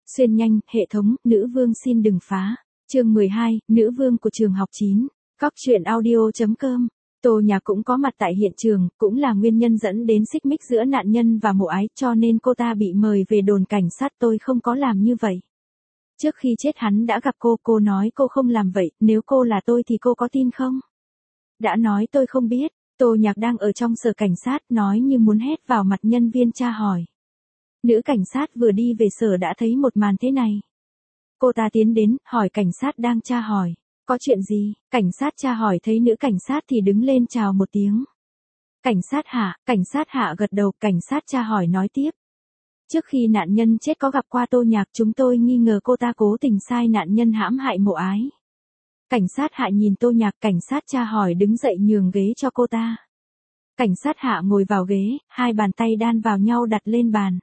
Xuyên nhanh, hệ thống, nữ vương xin đừng phá. Chương 12, nữ vương của trường học 9. Cóc truyện audio.com. Tô Nhạc cũng có mặt tại hiện trường, cũng là nguyên nhân dẫn đến xích mích giữa nạn nhân và mộ ái, cho nên cô ta bị mời về đồn cảnh sát. Tôi không có làm như vậy. Trước khi chết hắn đã gặp cô nói cô không làm vậy, nếu cô là tôi thì cô có tin không? Đã nói tôi không biết. Tô Nhạc đang ở trong sở cảnh sát, nói như muốn hét vào mặt nhân viên tra hỏi. Nữ cảnh sát vừa đi về sở đã thấy một màn thế này. Cô ta tiến đến, hỏi cảnh sát đang tra hỏi. Có chuyện gì? Cảnh sát tra hỏi thấy nữ cảnh sát thì đứng lên chào một tiếng. Cảnh sát hạ gật đầu, cảnh sát tra hỏi nói tiếp. Trước khi nạn nhân chết có gặp qua Tô Nhạc, chúng tôi nghi ngờ cô ta cố tình sai nạn nhân hãm hại mộ ái. Cảnh sát hạ nhìn Tô Nhạc, cảnh sát tra hỏi đứng dậy nhường ghế cho cô ta. Cảnh sát hạ ngồi vào ghế, hai bàn tay đan vào nhau đặt lên bàn.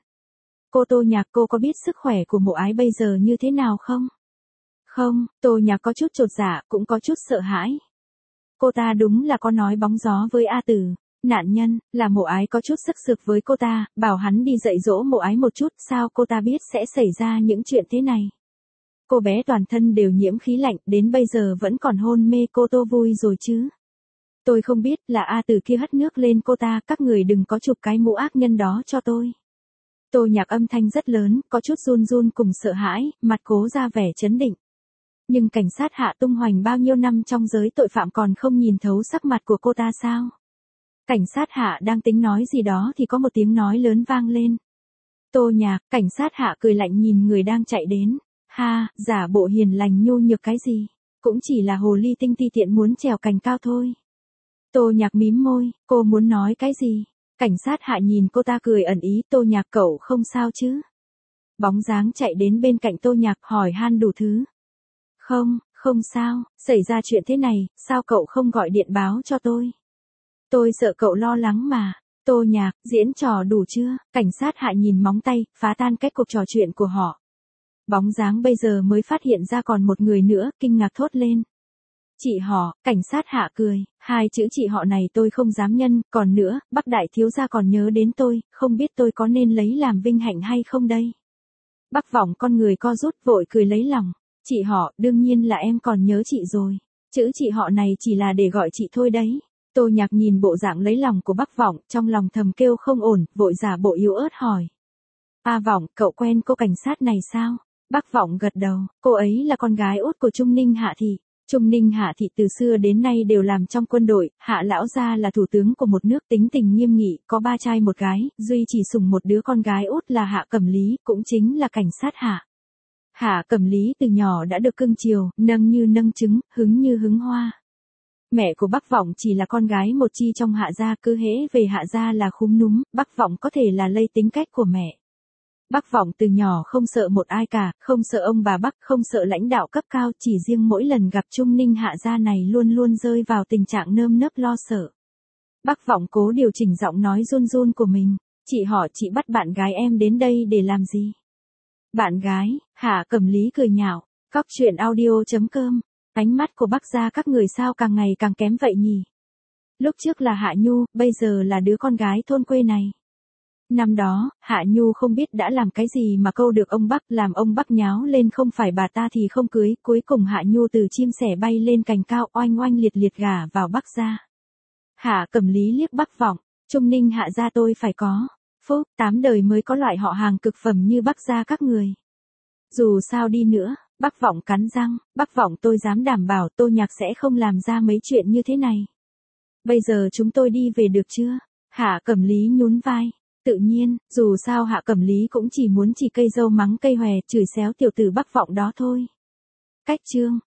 Tô Nhạc, cô có biết sức khỏe của mộ ái bây giờ như thế nào không? Không, Tô Nhạc có chút chột dạ, cũng có chút sợ hãi. Cô ta đúng là có nói bóng gió với A Tử. Nạn nhân, là mộ ái có chút sức sược với cô ta, bảo hắn đi dạy dỗ mộ ái một chút, sao cô ta biết sẽ xảy ra những chuyện thế này. Cô bé toàn thân đều nhiễm khí lạnh, đến bây giờ vẫn còn hôn mê. Cô Tô vui rồi chứ? Tôi không biết, là A Tử kia hất nước lên cô ta, các người đừng có chụp cái mũ ác nhân đó cho tôi. Tô Nhạc âm thanh rất lớn, có chút run run cùng sợ hãi, mặt cố ra vẻ trấn định. Nhưng cảnh sát hạ tung hoành bao nhiêu năm trong giới tội phạm còn không nhìn thấu sắc mặt của cô ta sao? Cảnh sát hạ đang tính nói gì đó thì có một tiếng nói lớn vang lên. Tô Nhạc, cảnh sát hạ cười lạnh nhìn người đang chạy đến. Ha, giả bộ hiền lành nhu nhược cái gì? Cũng chỉ là hồ ly tinh ti tiện muốn trèo cành cao thôi. Tô Nhạc mím môi, cô muốn nói cái gì? Cảnh sát hạ nhìn cô ta cười ẩn ý. Tô Nhạc, cậu không sao chứ? Bóng dáng chạy đến bên cạnh Tô Nhạc hỏi han đủ thứ. Không sao, xảy ra chuyện thế này, sao cậu không gọi điện báo cho tôi? Tôi sợ cậu lo lắng mà. Tô Nhạc, diễn trò đủ chưa? Cảnh sát hạ nhìn móng tay, phá tan cách cuộc trò chuyện của họ. Bóng dáng bây giờ mới phát hiện ra còn một người nữa, kinh ngạc thốt lên. Chị họ, cảnh sát hạ cười, hai chữ chị họ này tôi không dám nhân, còn nữa, Bắc đại thiếu gia còn nhớ đến tôi, không biết tôi có nên lấy làm vinh hạnh hay không đây? Bắc Vọng con người co rút vội cười lấy lòng. Chị họ, đương nhiên là em còn nhớ chị rồi. Chữ chị họ này chỉ là để gọi chị thôi đấy. Tô Nhạc nhìn bộ dạng lấy lòng của Bắc Vọng, trong lòng thầm kêu không ổn, vội giả bộ yếu ớt hỏi. A Vọng, cậu quen cô cảnh sát này sao? Bắc Vọng gật đầu, cô ấy là con gái út của Trung Ninh Hạ Thị. Trung Ninh Hạ Thị từ xưa đến nay đều làm trong quân đội, Hạ lão gia là thủ tướng của một nước, tính tình nghiêm nghị, có 3 trai 1 gái, duy chỉ sủng một đứa con gái út là Hạ Cẩm Lý, cũng chính là cảnh sát Hạ. Hạ Cẩm Lý từ nhỏ đã được cưng chiều, nâng như nâng trứng, hứng như hứng hoa. Mẹ của Bắc Vọng chỉ là con gái một chi trong Hạ gia, cứ hễ về Hạ gia là khúm núm, Bắc Vọng có thể là lây tính cách của mẹ. Bắc Vọng từ nhỏ không sợ một ai cả, không sợ ông bà Bắc, không sợ lãnh đạo cấp cao, chỉ riêng mỗi lần gặp Trung Ninh Hạ gia này luôn luôn rơi vào tình trạng nơm nớp lo sợ. Bắc Vọng cố điều chỉnh giọng nói run run của mình. Chị họ, chị bắt bạn gái em đến đây để làm gì? Bạn gái? Hạ Cẩm Lý cười nhạo. Cóc truyện audio.com. Ánh mắt của Bắc gia các người sao càng ngày càng kém vậy nhỉ? Lúc trước là Hạ Nhu, bây giờ là đứa con gái thôn quê này. Năm đó, Hạ Nhu không biết đã làm cái gì mà câu được ông Bắc, làm ông Bắc nháo lên, không phải bà ta thì không cưới, cuối cùng Hạ Nhu từ chim sẻ bay lên cành cao, oanh oanh liệt liệt gả vào Bắc gia. Hạ Cẩm Lý liếc Bắc Vọng, Trung Ninh Hạ gia tôi phải có phúc, 8 đời mới có loại họ hàng cực phẩm như Bắc gia các người. Dù sao đi nữa, Bắc Vọng cắn răng, Bắc Vọng tôi dám đảm bảo Tô Nhạc sẽ không làm ra mấy chuyện như thế này. Bây giờ chúng tôi đi về được chưa? Hạ Cẩm Lý nhún vai. Tự nhiên, dù sao Hạ Cẩm Lý cũng chỉ muốn chỉ cây dâu mắng cây hòe, chửi xéo tiểu tử Bắc Vọng đó thôi. Cách chương.